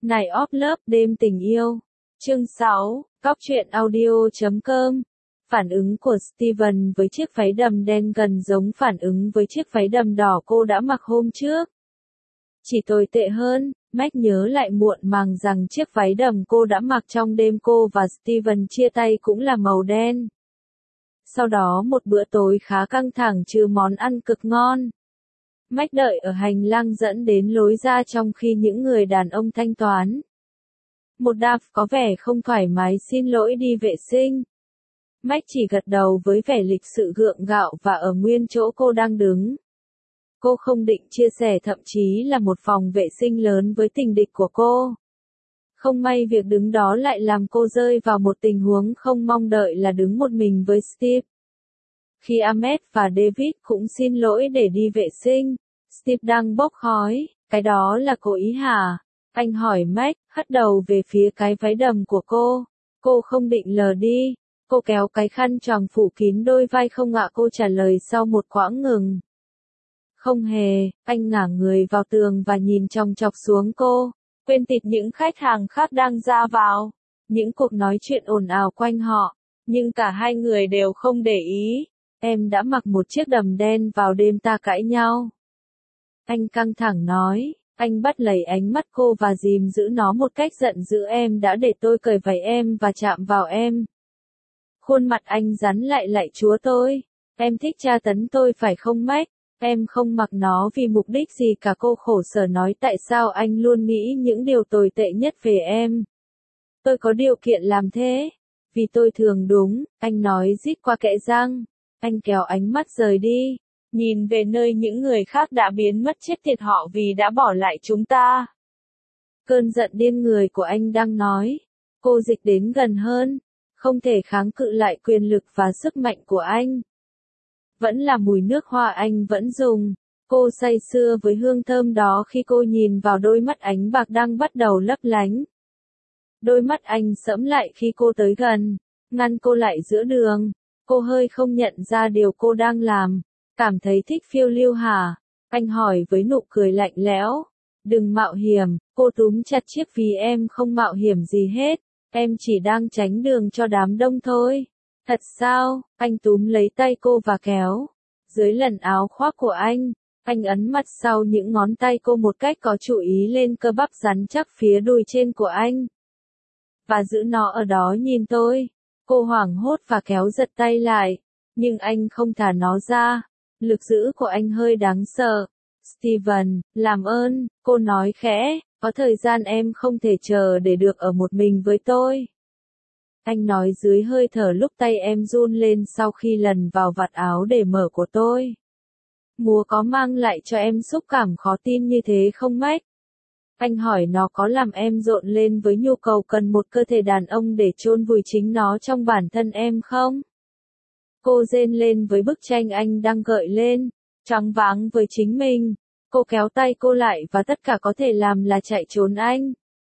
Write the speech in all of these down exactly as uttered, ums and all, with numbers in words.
Night of Love, đêm tình yêu. Chương sáu, Góc truyện audio chấm com. Phản ứng của Steven với chiếc váy đầm đen gần giống phản ứng với chiếc váy đầm đỏ cô đã mặc hôm trước. Chỉ tồi tệ hơn, Meg nhớ lại muộn màng rằng chiếc váy đầm cô đã mặc trong đêm cô và Steven chia tay cũng là màu đen. Sau đó một bữa tối khá căng thẳng trừ món ăn cực ngon. Meg đợi ở hành lang dẫn đến lối ra trong khi những người đàn ông thanh toán. Một Dave có vẻ không thoải mái xin lỗi đi vệ sinh. Meg chỉ gật đầu với vẻ lịch sự gượng gạo và ở nguyên chỗ cô đang đứng. Cô không định chia sẻ thậm chí là một phòng vệ sinh lớn với tình địch của cô. Không may việc đứng đó lại làm cô rơi vào một tình huống không mong đợi là đứng một mình với Steve. Khi Ahmed và David cũng xin lỗi để đi vệ sinh, Steve đang bốc khói, cái đó là cố ý hả? Anh hỏi Meg, hất đầu về phía cái váy đầm của cô. Cô không định lờ đi. Cô kéo cái khăn choàng phủ kín đôi vai không ạ, cô trả lời sau một quãng ngừng. Không hề, anh ngả người vào tường và nhìn chòng chọc xuống cô, quên tịt những khách hàng khác đang ra vào, những cuộc nói chuyện ồn ào quanh họ, nhưng cả hai người đều không để ý. Em đã mặc một chiếc đầm đen vào đêm ta cãi nhau. Anh căng thẳng nói, anh bắt lấy ánh mắt cô và dìm giữ nó một cách giận dữ, em đã để tôi cởi váy em và chạm vào em. Khuôn mặt anh rắn lại lại chúa tôi, em thích tra tấn tôi phải không Meg? Em không mặc nó vì mục đích gì cả, cô khổ sở nói, tại sao anh luôn nghĩ những điều tồi tệ nhất về em? Tôi có điều kiện làm thế. Vì tôi thường đúng, anh nói rít qua kẽ răng. Anh kéo ánh mắt rời đi, nhìn về nơi những người khác đã biến mất, chết tiệt họ vì đã bỏ lại chúng ta. Cơn giận điên người của anh đang nói. Cô dịch đến gần hơn, không thể kháng cự lại quyền lực và sức mạnh của anh. Vẫn là mùi nước hoa anh vẫn dùng. Cô say sưa với hương thơm đó khi cô nhìn vào đôi mắt ánh bạc đang bắt đầu lấp lánh. Đôi mắt anh sẫm lại khi cô tới gần, ngăn cô lại giữa đường. Cô hơi không nhận ra điều cô đang làm. Cảm thấy thích phiêu lưu hả? Anh hỏi với nụ cười lạnh lẽo. Đừng mạo hiểm. Cô túm chặt chiếc ví, em không mạo hiểm gì hết. Em chỉ đang tránh đường cho đám đông thôi. Thật sao? Anh túm lấy tay cô và kéo. Dưới lần áo khoác của anh, anh ấn mặt sau những ngón tay cô một cách có chú ý lên cơ bắp rắn chắc phía đùi trên của anh. Và giữ nó ở đó nhìn tôi. Cô hoảng hốt và kéo giật tay lại. Nhưng anh không thả nó ra. Lực giữ của anh hơi đáng sợ. Steven, làm ơn, cô nói khẽ, có thời gian em không thể chờ để được ở một mình với tôi. Anh nói dưới hơi thở lúc tay em run lên sau khi lần vào vạt áo để mở của tôi. Múa có mang lại cho em xúc cảm khó tin như thế không Meg? Anh hỏi nó có làm em rộn lên với nhu cầu cần một cơ thể đàn ông để chôn vùi chính nó trong bản thân em không? Cô rên lên với bức tranh anh đang gợi lên, choáng váng với chính mình. Cô kéo tay cô lại và tất cả có thể làm là chạy trốn anh.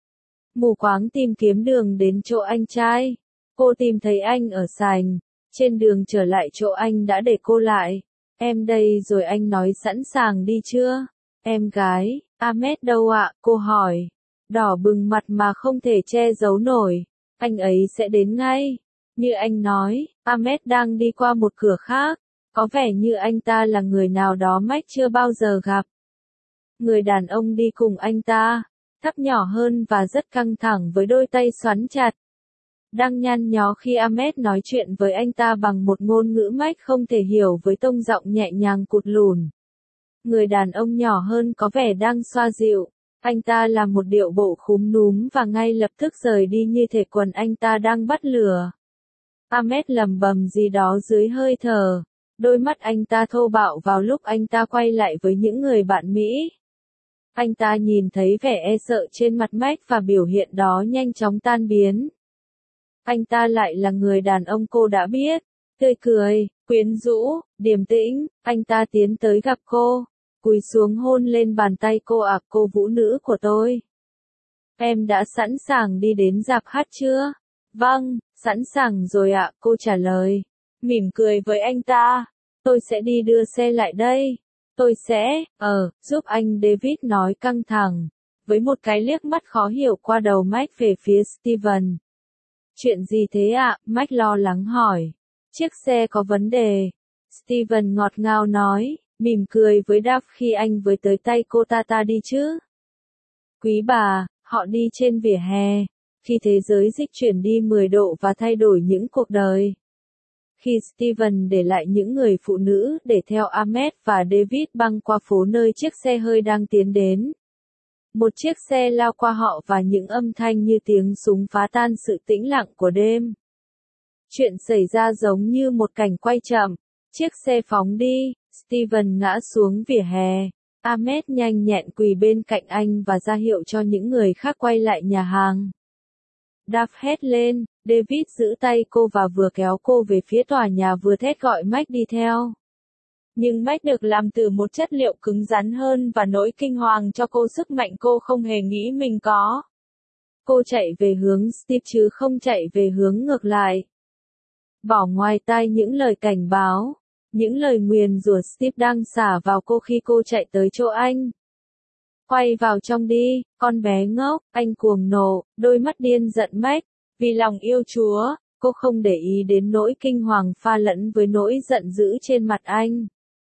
Mù quáng tìm kiếm đường đến chỗ anh trai. Cô tìm thấy anh ở sảnh. Trên đường trở lại chỗ anh đã để cô lại. Em đây rồi, anh nói, sẵn sàng đi chưa? Em gái, Ahmed đâu ạ? Cô hỏi. Đỏ bừng mặt mà không thể che giấu nổi. Anh ấy sẽ đến ngay. Như anh nói, Ahmed đang đi qua một cửa khác. Có vẻ như anh ta là người nào đó Meg chưa bao giờ gặp. Người đàn ông đi cùng anh ta, thấp nhỏ hơn và rất căng thẳng với đôi tay xoắn chặt. Đang nhăn nhó khi Ahmed nói chuyện với anh ta bằng một ngôn ngữ Meg không thể hiểu với tông giọng nhẹ nhàng cụt lùn. Người đàn ông nhỏ hơn có vẻ đang xoa dịu. Anh ta làm một điệu bộ khúm núm và ngay lập tức rời đi như thể quần anh ta đang bắt lửa. Ahmed lầm bầm gì đó dưới hơi thở. Đôi mắt anh ta thô bạo vào lúc anh ta quay lại với những người bạn Mỹ. Anh ta nhìn thấy vẻ e sợ trên mặt Meg và biểu hiện đó nhanh chóng tan biến. Anh ta lại là người đàn ông cô đã biết. Tươi cười, quyến rũ, điềm tĩnh, anh ta tiến tới gặp cô, cúi xuống hôn lên bàn tay cô. À, cô vũ nữ của tôi. Em đã sẵn sàng đi đến rạp hát chưa? Vâng, sẵn sàng rồi ạ, cô trả lời. Mỉm cười với anh ta. Tôi sẽ đi đưa xe lại đây. Tôi sẽ, ờ, giúp anh, David nói căng thẳng. với một cái liếc mắt khó hiểu qua đầu Mike về phía Steven. Chuyện gì thế ạ? Mike lo lắng hỏi. Chiếc xe có vấn đề. Steven ngọt ngào nói, mỉm cười với Dav khi anh với tới tay cô ta ta đi chứ. Quý bà, họ đi trên vỉa hè, khi thế giới dịch chuyển đi mười độ và thay đổi những cuộc đời. Khi Steven để lại những người phụ nữ để theo Ahmed và David băng qua phố nơi chiếc xe hơi đang tiến đến. Một chiếc xe lao qua họ và những âm thanh như tiếng súng phá tan sự tĩnh lặng của đêm. Chuyện xảy ra giống như một cảnh quay chậm. Chiếc xe phóng đi, Steven ngã xuống vỉa hè. Ahmed nhanh nhẹn quỳ bên cạnh anh và ra hiệu cho những người khác quay lại nhà hàng. Dav hét lên, David giữ tay cô và vừa kéo cô về phía tòa nhà vừa thét gọi Mike đi theo. Nhưng Mike được làm từ một chất liệu cứng rắn hơn và nỗi kinh hoàng cho cô sức mạnh cô không hề nghĩ mình có. Cô chạy về hướng Steve chứ không chạy về hướng ngược lại. Bỏ ngoài tai những lời cảnh báo, những lời nguyền rủa Steve đang xả vào cô khi cô chạy tới chỗ anh. Quay vào trong đi, con bé ngốc, anh cuồng nộ, đôi mắt điên giận Mike. Vì lòng yêu Chúa, cô không để ý đến nỗi kinh hoàng pha lẫn với nỗi giận dữ trên mặt anh.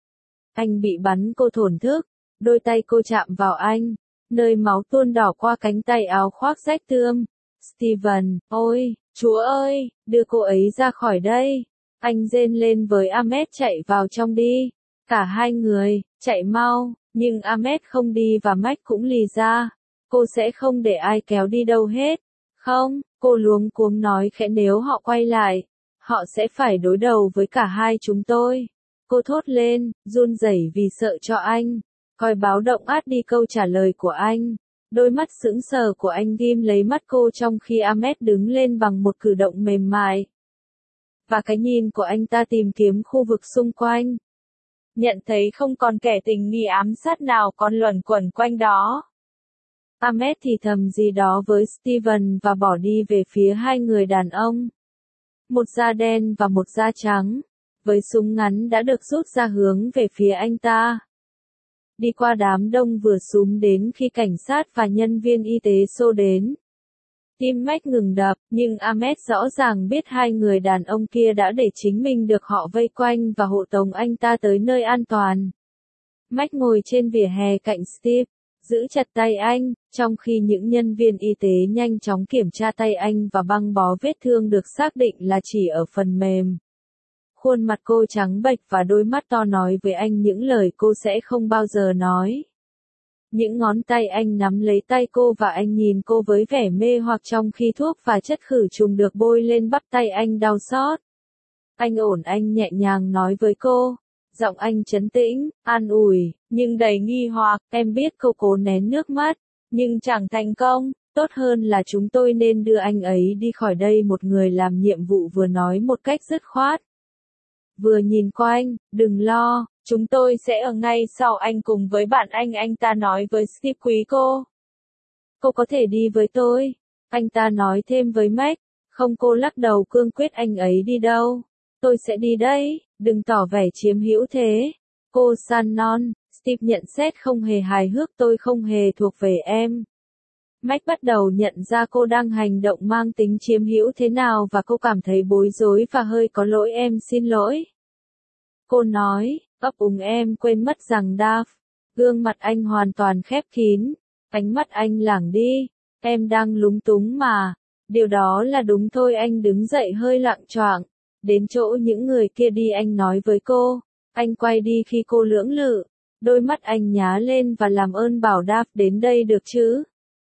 Anh bị bắn cô thổn thức, đôi tay cô chạm vào anh, nơi máu tuôn đỏ qua cánh tay áo khoác rách tươm. Steven, ôi, Chúa ơi, đưa cô ấy ra khỏi đây. Anh rên lên với Ahmed chạy vào trong đi. Cả hai người, chạy mau, nhưng Ahmed không đi và Mike cũng lì ra. Cô sẽ không để ai kéo đi đâu hết. Không, cô luống cuống nói khẽ nếu họ quay lại, họ sẽ phải đối đầu với cả hai chúng tôi. Cô thốt lên, run rẩy vì sợ cho anh. Coi báo động át đi câu trả lời của anh. Đôi mắt sững sờ của anh ghim lấy mắt cô trong khi Ahmed đứng lên bằng một cử động mềm mại. Và cái nhìn của anh ta tìm kiếm khu vực xung quanh. Nhận thấy không còn kẻ tình nghi ám sát nào còn luẩn quẩn quanh đó. Ahmed thì thầm gì đó với Steven và bỏ đi về phía hai người đàn ông. Một da đen và một da trắng, với súng ngắn đã được rút ra hướng về phía anh ta. Đi qua đám đông vừa xúm đến khi cảnh sát và nhân viên y tế xô đến. Tim Mike ngừng đập, nhưng Ahmed rõ ràng biết hai người đàn ông kia đã để chính mình được họ vây quanh và hộ tống anh ta tới nơi an toàn. Mike ngồi trên vỉa hè cạnh Steve, giữ chặt tay anh, trong khi những nhân viên y tế nhanh chóng kiểm tra tay anh và băng bó vết thương được xác định là chỉ ở phần mềm. Khuôn mặt cô trắng bệch và đôi mắt to nói với anh những lời cô sẽ không bao giờ nói. Những ngón tay anh nắm lấy tay cô và anh nhìn cô với vẻ mê hoặc trong khi thuốc và chất khử trùng được bôi lên bắp tay anh đau xót. Anh ổn, anh nhẹ nhàng nói với cô. Giọng anh trấn tĩnh, an ủi, nhưng đầy nghi hoặc. Em biết cô cố nén nước mắt, nhưng chẳng thành công. Tốt hơn là chúng tôi nên đưa anh ấy đi khỏi đây, một người làm nhiệm vụ vừa nói một cách dứt khoát. Vừa nhìn quanh, đừng lo, chúng tôi sẽ ở ngay sau anh cùng với bạn anh anh ta nói với Steve. Quý cô. Cô có thể đi với tôi, anh ta nói thêm với Mike. Không, cô lắc đầu cương quyết, anh ấy đi đâu? Tôi sẽ đi đây, đừng tỏ vẻ chiếm hữu thế. Cô san non, Steve nhận xét không hề hài hước, tôi không hề thuộc về em. Mike bắt đầu nhận ra cô đang hành động mang tính chiếm hữu thế nào và cô cảm thấy bối rối và hơi có lỗi. Em xin lỗi. Cô nói, ấp úng, em quên mất rằng Dav. Gương mặt anh hoàn toàn khép kín, ánh mắt anh lảng đi. Em đang lúng túng mà. Điều đó là đúng thôi. Anh đứng dậy hơi loạng choạng, đến chỗ những người kia đi, anh nói với cô. Anh quay đi khi cô lưỡng lự. Đôi mắt anh nhá lên và làm ơn bảo Dav đến đây được chứ?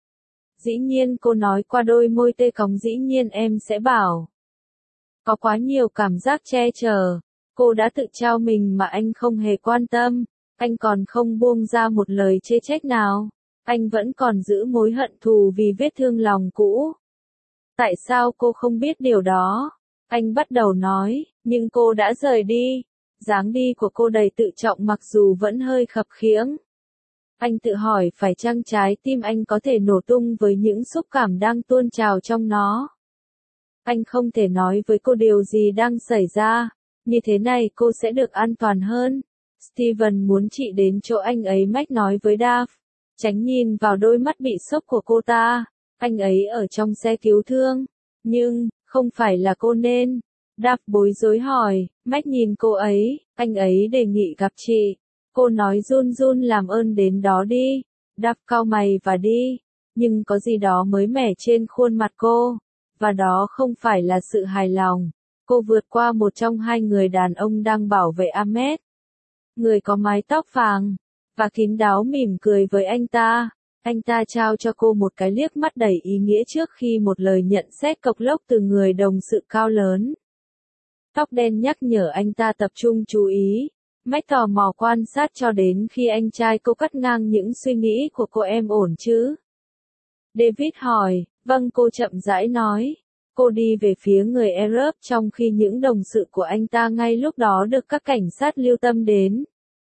Dĩ nhiên, cô nói qua đôi môi tê cong, dĩ nhiên em sẽ bảo. Có quá nhiều cảm giác che chở. Cô đã tự trao mình mà anh không hề quan tâm. Anh còn không buông ra một lời chê trách nào. Anh vẫn còn giữ mối hận thù vì vết thương lòng cũ. Tại sao cô không biết điều đó? Anh bắt đầu nói, nhưng cô đã rời đi. Dáng đi của cô đầy tự trọng mặc dù vẫn hơi khập khiễng. Anh tự hỏi phải chăng trái tim anh có thể nổ tung với những xúc cảm đang tuôn trào trong nó. Anh không thể nói với cô điều gì đang xảy ra. Như thế này cô sẽ được an toàn hơn. Steven muốn chị đến chỗ anh ấy, Mike nói với Dav. tránh nhìn vào đôi mắt bị sốc của cô ta. Anh ấy ở trong xe cứu thương. Nhưng, không phải là cô nên. Dav bối rối hỏi, Mac nhìn cô ấy, anh ấy đề nghị gặp chị. Cô nói run run làm ơn đến đó đi. Dav cau mày và đi. Nhưng có gì đó mới mẻ trên khuôn mặt cô. Và đó không phải là sự hài lòng. Cô vượt qua một trong hai người đàn ông đang bảo vệ Ahmed. Người có mái tóc vàng. Và kín đáo mỉm cười với anh ta. Anh ta trao cho cô một cái liếc mắt đầy ý nghĩa trước khi một lời nhận xét cộc lốc từ người đồng sự cao lớn. Tóc đen nhắc nhở anh ta tập trung chú ý. Mách tò mò quan sát cho đến khi anh trai cô cắt ngang những suy nghĩ của cô. Em ổn chứ? David hỏi. Vâng, cô chậm rãi nói. Cô đi về phía người Arab trong khi những đồng sự của anh ta ngay lúc đó được các cảnh sát lưu tâm đến.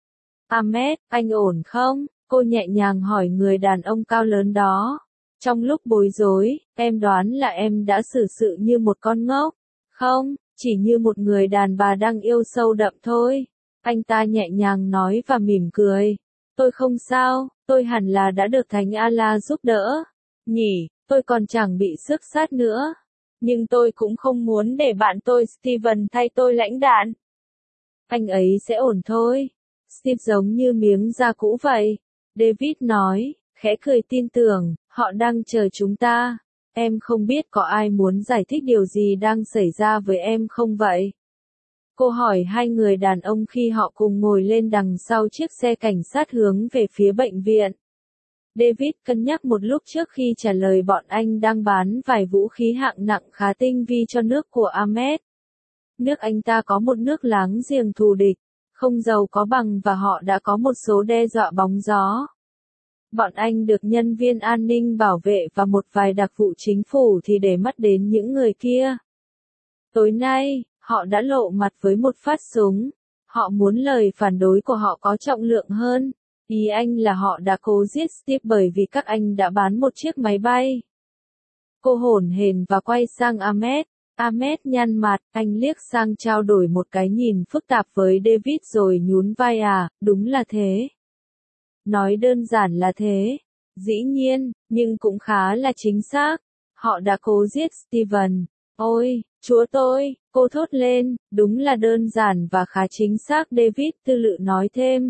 Ahmed, anh ổn không? Cô nhẹ nhàng hỏi người đàn ông cao lớn đó. Trong lúc bối rối, em đoán là em đã xử sự như một con ngốc. Không, chỉ như một người đàn bà đang yêu sâu đậm thôi. Anh ta nhẹ nhàng nói và mỉm cười. Tôi không sao, tôi hẳn là đã được Thánh Allah giúp đỡ. Nhỉ, tôi còn chẳng bị xước sát nữa. Nhưng tôi cũng không muốn để bạn tôi Steven thay tôi lãnh đạn. Anh ấy sẽ ổn thôi. Steve giống như miếng da cũ vậy. David nói, khẽ cười tin tưởng, họ đang chờ chúng ta. Em không biết có ai muốn giải thích điều gì đang xảy ra với em không vậy? Cô hỏi hai người đàn ông khi họ cùng ngồi lên đằng sau chiếc xe cảnh sát hướng về phía bệnh viện. David cân nhắc một lúc trước khi trả lời bọn anh đang bán vài vũ khí hạng nặng khá tinh vi cho nước của Ahmed. Nước anh ta có một nước láng giềng thù địch, không giàu có bằng và họ đã có một số đe dọa bóng gió. Bọn anh được nhân viên an ninh bảo vệ và một vài đặc vụ chính phủ thì để mắt đến những người kia. Tối nay, họ đã lộ mặt với một phát súng. Họ muốn lời phản đối của họ có trọng lượng hơn. Ý anh là họ đã cố giết Steve bởi vì các anh đã bán một chiếc máy bay. Cô hổn hển và quay sang Ahmed. Ahmed nhăn mặt, anh liếc sang trao đổi một cái nhìn phức tạp với David rồi nhún vai. À, đúng là thế. Nói đơn giản là thế. Dĩ nhiên, nhưng cũng khá là chính xác. Họ đã cố giết Steven. Ôi, Chúa tôi, cô thốt lên, đúng là đơn giản và khá chính xác. David tư lự nói thêm.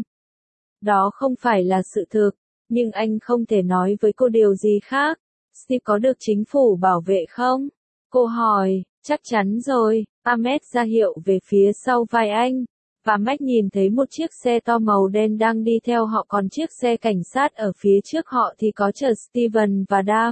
Đó không phải là sự thực, nhưng anh không thể nói với cô điều gì khác. Steve có được chính phủ bảo vệ không? Cô hỏi, chắc chắn rồi. Ahmed ra hiệu về phía sau vai anh. Và Mac nhìn thấy một chiếc xe to màu đen đang đi theo họ, còn chiếc xe cảnh sát ở phía trước họ thì có chở Steven và Dav.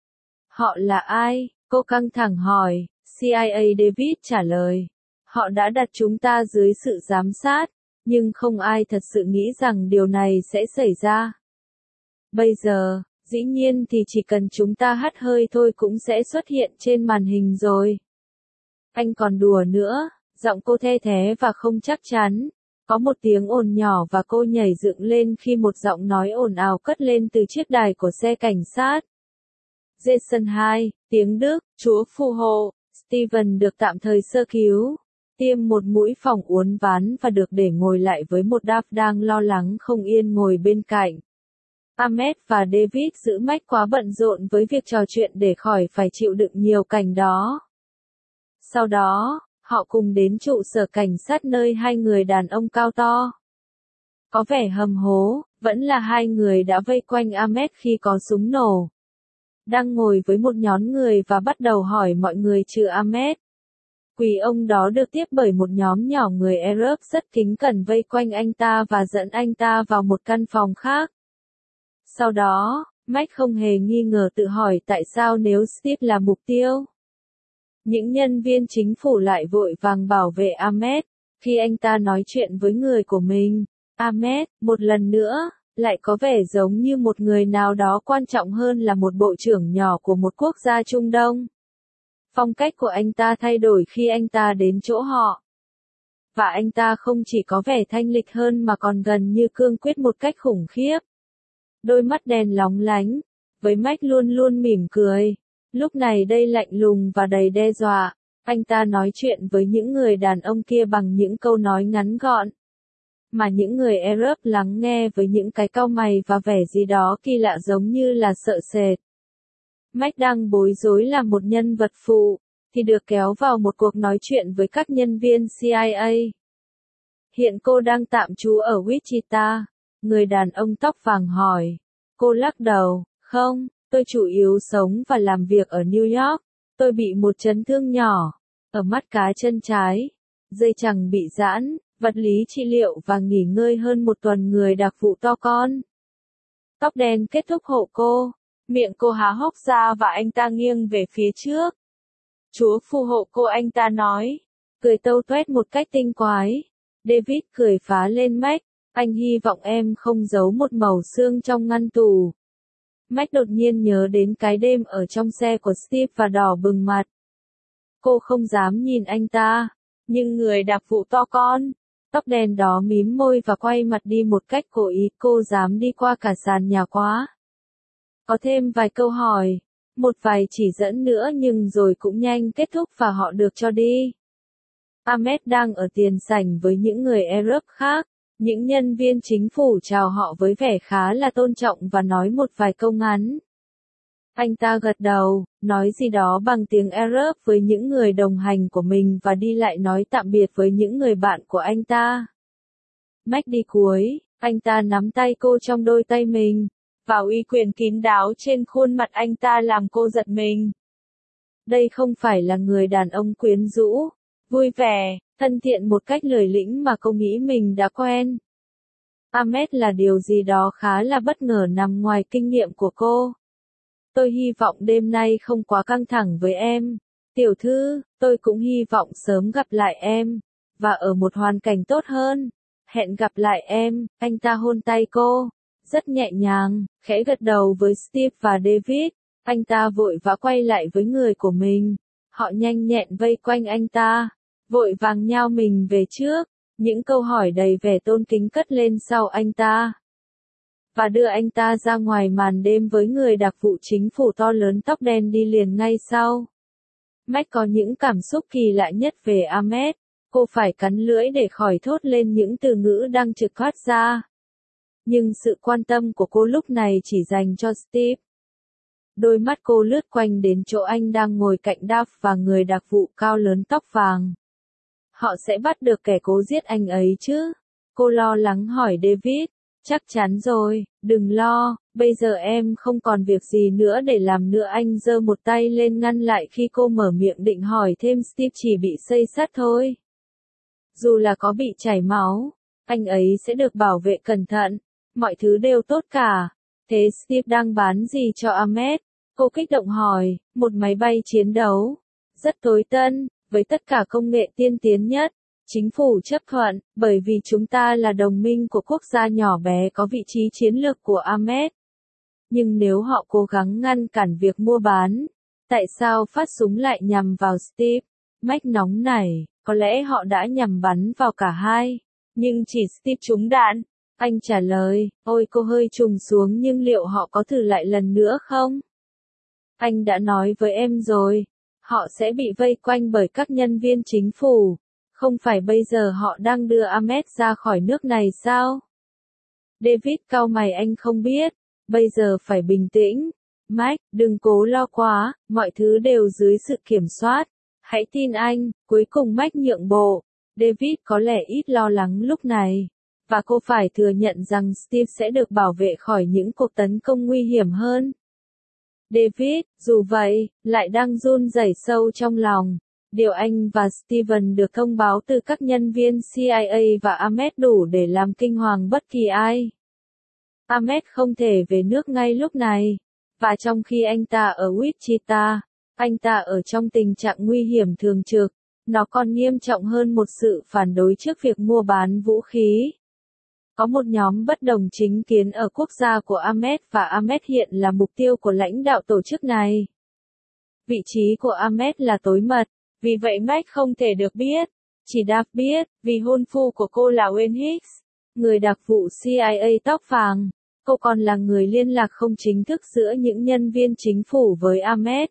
Họ là ai? Cô căng thẳng hỏi. xê i a David trả lời. Họ đã đặt chúng ta dưới sự giám sát, nhưng không ai thật sự nghĩ rằng điều này sẽ xảy ra. Bây giờ, dĩ nhiên thì chỉ cần chúng ta hắt hơi thôi cũng sẽ xuất hiện trên màn hình rồi. Anh còn đùa nữa. Giọng cô the thé và không chắc chắn. Có một tiếng ồn nhỏ và cô nhảy dựng lên khi một giọng nói ồn ào cất lên từ chiếc đài của xe cảnh sát. Jason hai, tiếng Đức, Chúa phù hộ. Steven được tạm thời sơ cứu, tiêm một mũi phòng uốn ván và được để ngồi lại với một Dav đang lo lắng không yên ngồi bên cạnh. Ahmed và David giữ Mac quá bận rộn với việc trò chuyện để khỏi phải chịu đựng nhiều cảnh đó. Sau đó, họ cùng đến trụ sở cảnh sát nơi hai người đàn ông cao to, có vẻ hầm hố, vẫn là hai người đã vây quanh Ahmed khi có súng nổ. Đang ngồi với một nhóm người và bắt đầu hỏi mọi người trừ Ahmed. Quỳ ông đó được tiếp bởi một nhóm nhỏ người Arab rất kính cẩn vây quanh anh ta và dẫn anh ta vào một căn phòng khác. Sau đó, Mac không hề nghi ngờ tự hỏi tại sao nếu Steve là mục tiêu. Những nhân viên chính phủ lại vội vàng bảo vệ Ahmed. Khi anh ta nói chuyện với người của mình, Ahmed, một lần nữa, lại có vẻ giống như một người nào đó quan trọng hơn là một bộ trưởng nhỏ của một quốc gia Trung Đông. Phong cách của anh ta thay đổi khi anh ta đến chỗ họ. Và anh ta không chỉ có vẻ thanh lịch hơn mà còn gần như cương quyết một cách khủng khiếp. Đôi mắt đen lóng lánh, với Mac luôn luôn mỉm cười. Lúc này đây lạnh lùng và đầy đe dọa. Anh ta nói chuyện với những người đàn ông kia bằng những câu nói ngắn gọn. mà những người Arab lắng nghe với những cái cau mày và vẻ gì đó kỳ lạ giống như là sợ sệt. Mike đang bối rối là một nhân vật phụ, thì được kéo vào một cuộc nói chuyện với các nhân viên C I A. Hiện cô đang tạm trú ở Wichita. Người đàn ông tóc vàng hỏi. Cô lắc đầu, không, tôi chủ yếu sống và làm việc ở New York. Tôi bị một chấn thương nhỏ, ở mắt cá chân trái, dây chằng bị giãn, vật lý trị liệu và nghỉ ngơi hơn một tuần. Người đặc vụ to con. Tóc đen kết thúc hộ cô, miệng cô há hốc ra và anh ta nghiêng về phía trước. Chúa phù hộ cô, anh ta nói, cười tâu tuét một cách tinh quái. David cười phá lên Mac, anh hy vọng em không giấu một mẩu xương trong ngăn tủ. Mac đột nhiên nhớ đến cái đêm ở trong xe của Steve và đỏ bừng mặt. Cô không dám nhìn anh ta, nhưng người đặc vụ to con, tóc đen đó mím môi và quay mặt đi một cách cố ý. Cô dám đi qua cả sàn nhà quá. Có thêm vài câu hỏi, một vài chỉ dẫn nữa nhưng rồi cũng nhanh kết thúc và họ được cho đi. Ahmed đang ở tiền sảnh với những người Arab khác. Những nhân viên chính phủ chào họ với vẻ khá là tôn trọng và nói một vài câu ngắn. Anh ta gật đầu, nói gì đó bằng tiếng Arab với những người đồng hành của mình và đi lại nói tạm biệt với những người bạn của anh ta. Mac đi cuối, anh ta nắm tay cô trong đôi tay mình, và uy quyền kín đáo trên khuôn mặt anh ta làm cô giật mình. Đây không phải là người đàn ông quyến rũ, vui vẻ, thân thiện một cách lười lĩnh mà cô nghĩ mình đã quen. Ahmed là điều gì đó khá là bất ngờ nằm ngoài kinh nghiệm của cô. Tôi hy vọng đêm nay không quá căng thẳng với em. Tiểu thư, tôi cũng hy vọng sớm gặp lại em, và ở một hoàn cảnh tốt hơn. Hẹn gặp lại em. Anh ta hôn tay cô, rất nhẹ nhàng, khẽ gật đầu với Steve và David. Anh ta vội vã quay lại với người của mình. Họ nhanh nhẹn vây quanh anh ta, vội vàng nhao mình về trước, những câu hỏi đầy vẻ tôn kính cất lên sau anh ta. Và đưa anh ta ra ngoài màn đêm với người đặc vụ chính phủ to lớn tóc đen đi liền ngay sau. Mac có những cảm xúc kỳ lạ nhất về Ahmed. Cô phải cắn lưỡi để khỏi thốt lên những từ ngữ đang trực thoát ra. Nhưng sự quan tâm của cô lúc này chỉ dành cho Steve. Đôi mắt cô lướt quanh đến chỗ anh đang ngồi cạnh Duff và người đặc vụ cao lớn tóc vàng. Họ sẽ bắt được kẻ cố giết anh ấy chứ? Cô lo lắng hỏi David. Chắc chắn rồi, đừng lo, bây giờ em không còn việc gì nữa để làm nữa. Anh giơ một tay lên ngăn lại khi cô mở miệng định hỏi thêm. Steve chỉ bị xây xát thôi. Dù là có bị chảy máu, anh ấy sẽ được bảo vệ cẩn thận, mọi thứ đều tốt cả. Thế Steve đang bán gì cho Ahmed? Cô kích động hỏi. Một máy bay chiến đấu, rất tối tân, với tất cả công nghệ tiên tiến nhất. Chính phủ chấp thuận, bởi vì chúng ta là đồng minh của quốc gia nhỏ bé có vị trí chiến lược của Ahmed. Nhưng nếu họ cố gắng ngăn cản việc mua bán, tại sao phát súng lại nhằm vào Steve? Mac nóng nảy, có lẽ họ đã nhằm bắn vào cả hai. Nhưng chỉ Steve trúng đạn. Anh trả lời, ôi cô hơi trùng xuống, nhưng liệu họ có thử lại lần nữa không? Anh đã nói với em rồi, họ sẽ bị vây quanh bởi các nhân viên chính phủ. Không phải bây giờ họ đang đưa Ahmed ra khỏi nước này sao? David cau mày, anh không biết. Bây giờ phải bình tĩnh. Mike, đừng cố lo quá, mọi thứ đều dưới sự kiểm soát. Hãy tin anh. Cuối cùng Mike nhượng bộ. David có lẽ ít lo lắng lúc này. Và cô phải thừa nhận rằng Steve sẽ được bảo vệ khỏi những cuộc tấn công nguy hiểm hơn. David, dù vậy, lại đang run rẩy sâu trong lòng. Điều anh và Steven được thông báo từ các nhân viên C I A và Ahmed đủ để làm kinh hoàng bất kỳ ai. Ahmed không thể về nước ngay lúc này. Và trong khi anh ta ở Wichita, anh ta ở trong tình trạng nguy hiểm thường trực. Nó còn nghiêm trọng hơn một sự phản đối trước việc mua bán vũ khí. Có một nhóm bất đồng chính kiến ở quốc gia của Ahmed và Ahmed hiện là mục tiêu của lãnh đạo tổ chức này. Vị trí của Ahmed là tối mật, vì vậy Mike không thể được biết. Chỉ Duff biết, vì hôn phu của cô là Wayne Hicks, người đặc vụ C I A tóc vàng. Cô còn là người liên lạc không chính thức giữa những nhân viên chính phủ với Ahmed.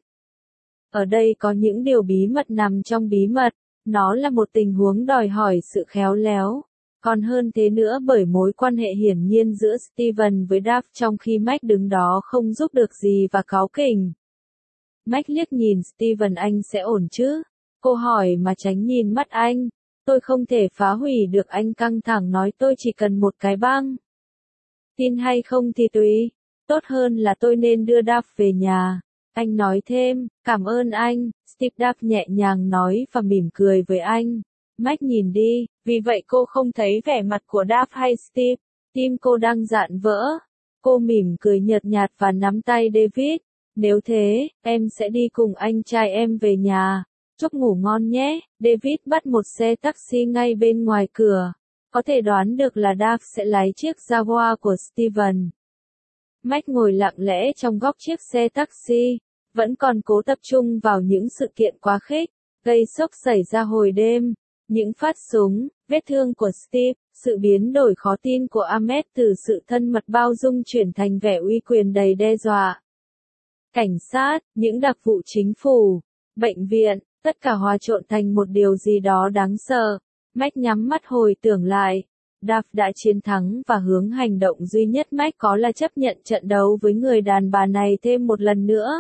Ở đây có những điều bí mật nằm trong bí mật. Nó là một tình huống đòi hỏi sự khéo léo. Còn hơn thế nữa bởi mối quan hệ hiển nhiên giữa Steven với Dave trong khi Mac đứng đó không giúp được gì và cáu kỉnh. Mac liếc nhìn Steven, anh sẽ ổn chứ? Cô hỏi mà tránh nhìn mắt anh. Tôi không thể phá hủy được, anh căng thẳng nói, tôi chỉ cần một cái băng. Tin hay không thì tùy. Tốt hơn là tôi nên đưa Dave về nhà. Anh nói thêm, cảm ơn anh, Steve. Dave nhẹ nhàng nói và mỉm cười với anh. Mac nhìn đi, vì vậy cô không thấy vẻ mặt của Dave hay Steve. Tim cô đang dạn vỡ. Cô mỉm cười nhợt nhạt và nắm tay David. Nếu thế, em sẽ đi cùng anh trai em về nhà. Chúc ngủ ngon nhé. David bắt một xe taxi ngay bên ngoài cửa. Có thể đoán được là Dave sẽ lái chiếc Jaguar của Steven. Mac ngồi lặng lẽ trong góc chiếc xe taxi, vẫn còn cố tập trung vào những sự kiện quá khích, gây sốc xảy ra hồi đêm. Những phát súng, vết thương của Steve, sự biến đổi khó tin của Ahmed từ sự thân mật bao dung chuyển thành vẻ uy quyền đầy đe dọa. Cảnh sát, những đặc vụ chính phủ, bệnh viện, tất cả hòa trộn thành một điều gì đó đáng sợ. Mac nhắm mắt hồi tưởng lại. Dave đã chiến thắng và hướng hành động duy nhất Mac có là chấp nhận trận đấu với người đàn bà này thêm một lần nữa.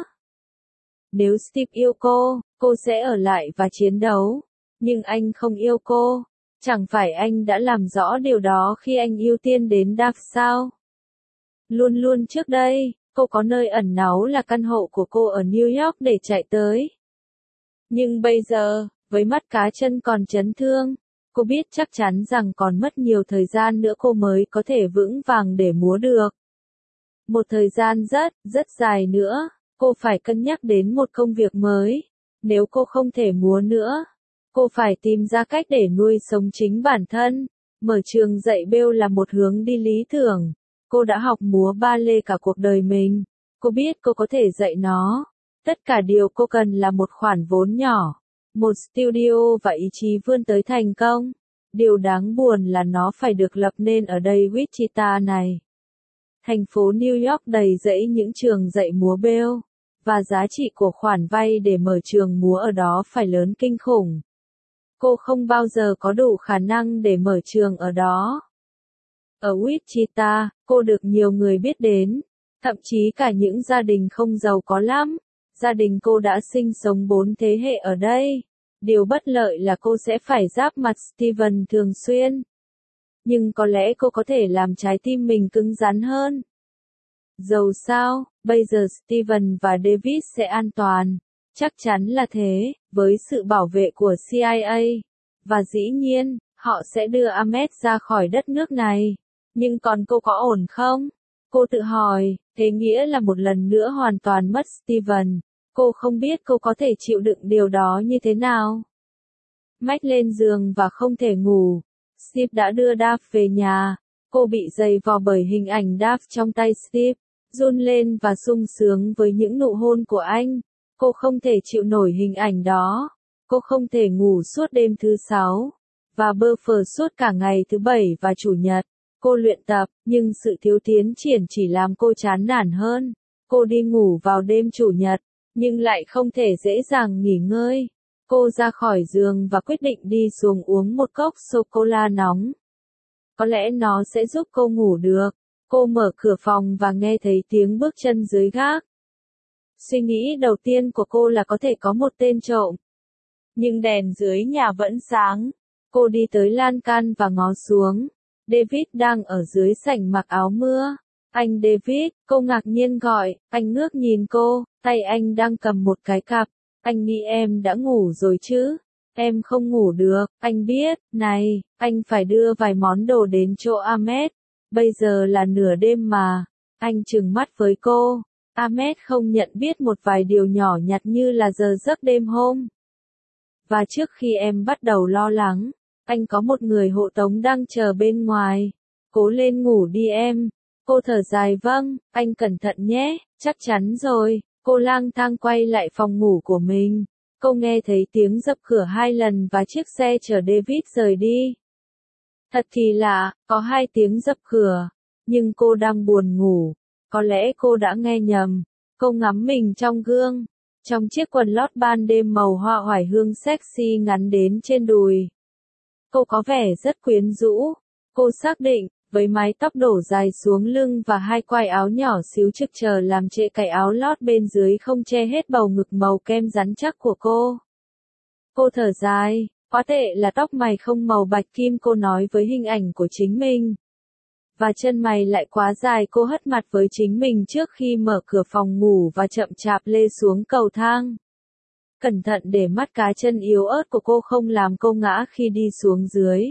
Nếu Steve yêu cô, cô sẽ ở lại và chiến đấu. Nhưng anh không yêu cô. Chẳng phải anh đã làm rõ điều đó khi anh ưu tiên đến Dave sao? Luôn luôn trước đây, cô có nơi ẩn náu là căn hộ của cô ở New York để chạy tới. Nhưng bây giờ, với mắt cá chân còn chấn thương, cô biết chắc chắn rằng còn mất nhiều thời gian nữa cô mới có thể vững vàng để múa được. Một thời gian rất, rất dài nữa, cô phải cân nhắc đến một công việc mới. Nếu cô không thể múa nữa, cô phải tìm ra cách để nuôi sống chính bản thân. Mở trường dạy bêu là một hướng đi lý tưởng. Cô đã học múa ballet cả cuộc đời mình. Cô biết cô có thể dạy nó. Tất cả điều cô cần là một khoản vốn nhỏ, một studio và ý chí vươn tới thành công. Điều đáng buồn là nó phải được lập nên ở đây Wichita này. Thành phố New York đầy rẫy những trường dạy múa bêu, và giá trị của khoản vay để mở trường múa ở đó phải lớn kinh khủng. Cô không bao giờ có đủ khả năng để mở trường ở đó. Ở Wichita, cô được nhiều người biết đến, thậm chí cả những gia đình không giàu có lắm. Gia đình cô đã sinh sống bốn thế hệ ở đây. Điều bất lợi là cô sẽ phải giáp mặt Steven thường xuyên. Nhưng có lẽ cô có thể làm trái tim mình cứng rắn hơn. Dầu sao, bây giờ Steven và David sẽ an toàn. Chắc chắn là thế, với sự bảo vệ của C I A. Và dĩ nhiên, họ sẽ đưa Ahmed ra khỏi đất nước này. Nhưng còn cô có ổn không? Cô tự hỏi, thế nghĩa là một lần nữa hoàn toàn mất Steven. Cô không biết cô có thể chịu đựng điều đó như thế nào. Mac lên giường và không thể ngủ. Steve đã đưa Dave về nhà. Cô bị dày vò bởi hình ảnh Dave trong tay Steve, run lên và sung sướng với những nụ hôn của anh. Cô không thể chịu nổi hình ảnh đó. Cô không thể ngủ suốt đêm thứ sáu, và bơ phờ suốt cả ngày thứ bảy và chủ nhật. Cô luyện tập, nhưng sự thiếu tiến triển chỉ làm cô chán nản hơn. Cô đi ngủ vào đêm chủ nhật, nhưng lại không thể dễ dàng nghỉ ngơi. Cô ra khỏi giường và quyết định đi xuống uống một cốc sô-cô-la nóng. Có lẽ nó sẽ giúp cô ngủ được. Cô mở cửa phòng và nghe thấy tiếng bước chân dưới gác. Suy nghĩ đầu tiên của cô là có thể có một tên trộm. Nhưng đèn dưới nhà vẫn sáng. Cô đi tới lan can và ngó xuống. David đang ở dưới sảnh mặc áo mưa. Anh David, cô ngạc nhiên gọi. Anh ngước nhìn cô, tay anh đang cầm một cái cặp. Anh nghĩ em đã ngủ rồi chứ? Em không ngủ được, anh biết. Này, anh phải đưa vài món đồ đến chỗ Ahmed. Bây giờ là nửa đêm mà. Anh trừng mắt với cô. Ahmed không nhận biết một vài điều nhỏ nhặt như là giờ giấc đêm hôm. Và trước khi em bắt đầu lo lắng, anh có một người hộ tống đang chờ bên ngoài. Cố lên ngủ đi em. Cô thở dài, vâng, anh cẩn thận nhé, chắc chắn rồi. Cô lang thang quay lại phòng ngủ của mình. Cô nghe thấy tiếng dập cửa hai lần và chiếc xe chở David rời đi. Thật thì lạ, có hai tiếng dập cửa. Nhưng cô đang buồn ngủ. Có lẽ cô đã nghe nhầm. Cô ngắm mình trong gương. Trong chiếc quần lót ban đêm màu hoa oải hương sexy ngắn đến trên đùi. Cô có vẻ rất quyến rũ. Cô xác định, với mái tóc đổ dài xuống lưng và hai quai áo nhỏ xíu trực chờ làm trễ cái áo lót bên dưới không che hết bầu ngực màu kem rắn chắc của cô. Cô thở dài, quá tệ là tóc mày không màu bạch kim, cô nói với hình ảnh của chính mình. Và chân mày lại quá dài, cô hất mặt với chính mình trước khi mở cửa phòng ngủ và chậm chạp lê xuống cầu thang. Cẩn thận để mắt cá chân yếu ớt của cô không làm cô ngã khi đi xuống dưới.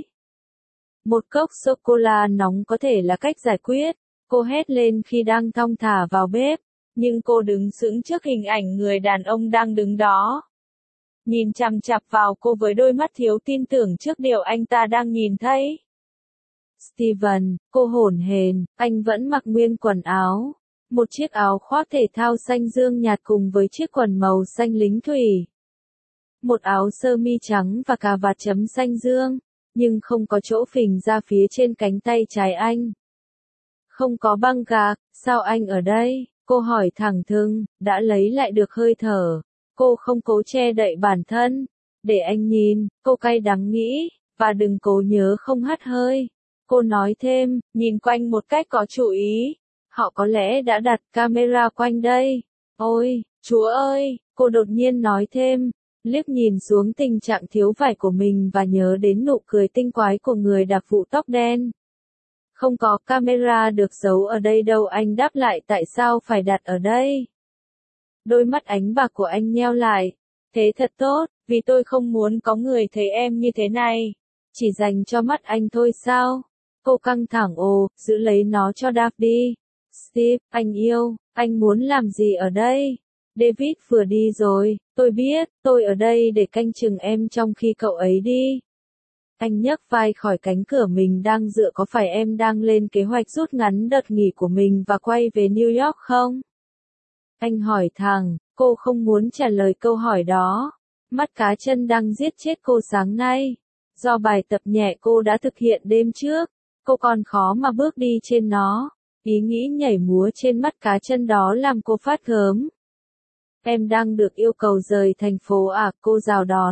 Một cốc sô-cô-la nóng có thể là cách giải quyết, cô hét lên khi đang thong thả vào bếp, nhưng cô đứng sững trước hình ảnh người đàn ông đang đứng đó. Nhìn chằm chằm vào cô với đôi mắt thiếu tin tưởng trước điều anh ta đang nhìn thấy. Steven, cô hổn hển, anh vẫn mặc nguyên quần áo. Một chiếc áo khoác thể thao xanh dương nhạt cùng với chiếc quần màu xanh lính thủy. Một áo sơ mi trắng và cà vạt chấm xanh dương, nhưng không có chỗ phình ra phía trên cánh tay trái anh. Không có băng gạc, sao anh ở đây? Cô hỏi thẳng thừng, đã lấy lại được hơi thở. Cô không cố che đậy bản thân. Để anh nhìn, cô cay đắng nghĩ, và đừng cố nhớ không hắt hơi. Cô nói thêm, nhìn quanh một cách có chú ý. Họ có lẽ đã đặt camera quanh đây. Ôi, Chúa ơi, cô đột nhiên nói thêm, liếc nhìn xuống tình trạng thiếu vải của mình và nhớ đến nụ cười tinh quái của người đặc vụ tóc đen. Không có camera được giấu ở đây đâu, anh đáp lại, tại sao phải đặt ở đây? Đôi mắt ánh bạc của anh nheo lại. Thế thật tốt, vì tôi không muốn có người thấy em như thế này. Chỉ dành cho mắt anh thôi sao? Cô căng thẳng, ồ, giữ lấy nó cho Dave đi. Steve, anh yêu, anh muốn làm gì ở đây? David vừa đi rồi, tôi biết, tôi ở đây để canh chừng em trong khi cậu ấy đi. Anh nhấc vai khỏi cánh cửa mình đang dựa, có phải em đang lên kế hoạch rút ngắn đợt nghỉ của mình và quay về New York không? Anh hỏi thẳng, cô không muốn trả lời câu hỏi đó. Mắt cá chân đang giết chết cô sáng nay. Do bài tập nhẹ cô đã thực hiện đêm trước, cô còn khó mà bước đi trên nó. Ý nghĩ nhảy múa trên mắt cá chân đó làm cô phát gớm. Em đang được yêu cầu rời thành phố à, cô rào đón.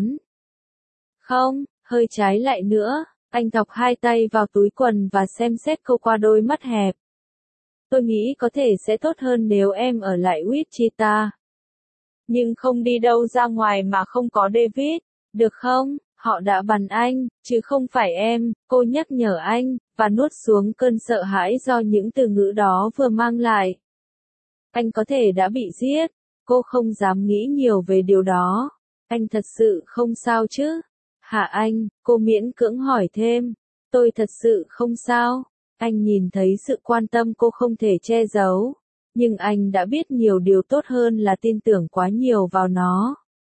Không, hơi trái lại nữa, anh thọc hai tay vào túi quần và xem xét cô qua đôi mắt hẹp. Tôi nghĩ có thể sẽ tốt hơn nếu em ở lại Wichita. Nhưng không đi đâu ra ngoài mà không có David, được không? Họ đã bắn anh, chứ không phải em, cô nhắc nhở anh, và nuốt xuống cơn sợ hãi do những từ ngữ đó vừa mang lại. Anh có thể đã bị giết, cô không dám nghĩ nhiều về điều đó. Anh thật sự không sao chứ? Hả anh, cô miễn cưỡng hỏi thêm. Tôi thật sự không sao. Anh nhìn thấy sự quan tâm cô không thể che giấu. Nhưng anh đã biết nhiều điều tốt hơn là tin tưởng quá nhiều vào nó.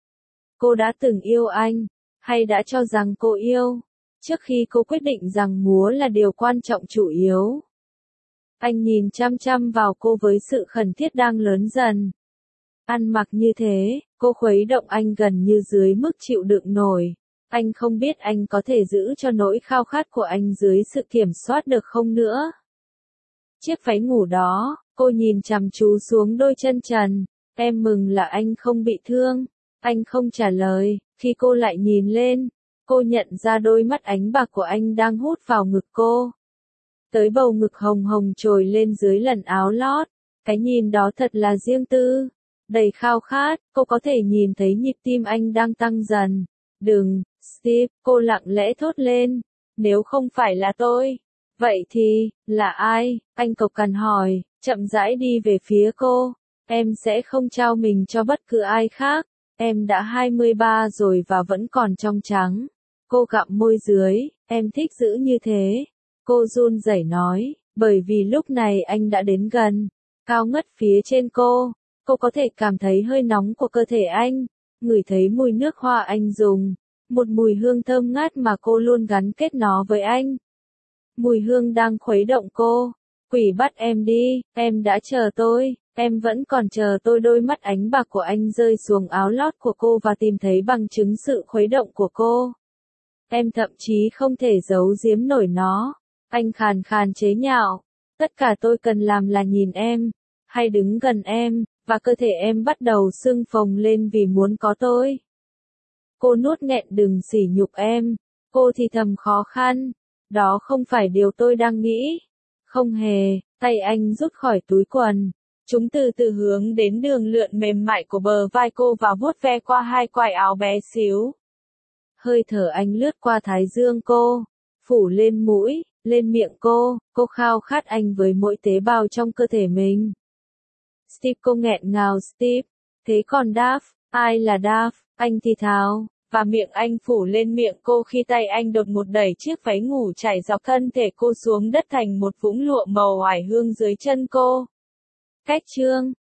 Cô đã từng yêu anh, hay đã cho rằng cô yêu, trước khi cô quyết định rằng múa là điều quan trọng chủ yếu. Anh nhìn chăm chăm vào cô với sự khẩn thiết đang lớn dần. Ăn mặc như thế, cô khuấy động anh gần như dưới mức chịu đựng nổi. Anh không biết anh có thể giữ cho nỗi khao khát của anh dưới sự kiểm soát được không nữa. Chiếc váy ngủ đó, cô nhìn chăm chú xuống đôi chân trần. Em mừng là anh không bị thương. Anh không trả lời, khi cô lại nhìn lên, cô nhận ra đôi mắt ánh bạc của anh đang hút vào ngực cô. Tới bầu ngực hồng hồng trồi lên dưới lần áo lót, cái nhìn đó thật là riêng tư, đầy khao khát, cô có thể nhìn thấy nhịp tim anh đang tăng dần. Đừng, Steve, cô lặng lẽ thốt lên, nếu không phải là tôi, vậy thì, là ai? Anh cộc cằn hỏi, chậm rãi đi về phía cô, em sẽ không trao mình cho bất cứ ai khác. Em đã hai mươi ba rồi và vẫn còn trong trắng. Cô gặm môi dưới, em thích giữ như thế. Cô run rẩy nói, bởi vì lúc này anh đã đến gần, cao ngất phía trên cô. Cô có thể cảm thấy hơi nóng của cơ thể anh, ngửi thấy mùi nước hoa anh dùng, một mùi hương thơm ngát mà cô luôn gắn kết nó với anh. Mùi hương đang khuấy động cô. Quỷ bắt em đi, em đã chờ tôi. Em vẫn còn chờ tôi. Đôi mắt ánh bạc của anh rơi xuống áo lót của cô và tìm thấy bằng chứng sự khuấy động của cô. Em thậm chí không thể giấu giếm nổi nó. Anh khàn khàn chế nhạo. Tất cả tôi cần làm là nhìn em, hay đứng gần em, và cơ thể em bắt đầu sưng phồng lên vì muốn có tôi. Cô nuốt nghẹn, đừng sỉ nhục em. Cô thì thầm khó khăn. Đó không phải điều tôi đang nghĩ. Không hề, tay anh rút khỏi túi quần. Chúng từ từ hướng đến đường lượn mềm mại của bờ vai cô và vuốt ve qua hai quai áo bé xíu. Hơi thở anh lướt qua thái dương cô, phủ lên mũi, lên miệng cô, cô khao khát anh với mỗi tế bào trong cơ thể mình. Steve, cô nghẹn ngào. Steve, thế còn Dave, ai là Dave? Anh thì thào, và miệng anh phủ lên miệng cô khi tay anh đột ngột đẩy chiếc váy ngủ trải dọc thân thể cô xuống đất thành một vũng lụa màu oải hương dưới chân cô. Cách chương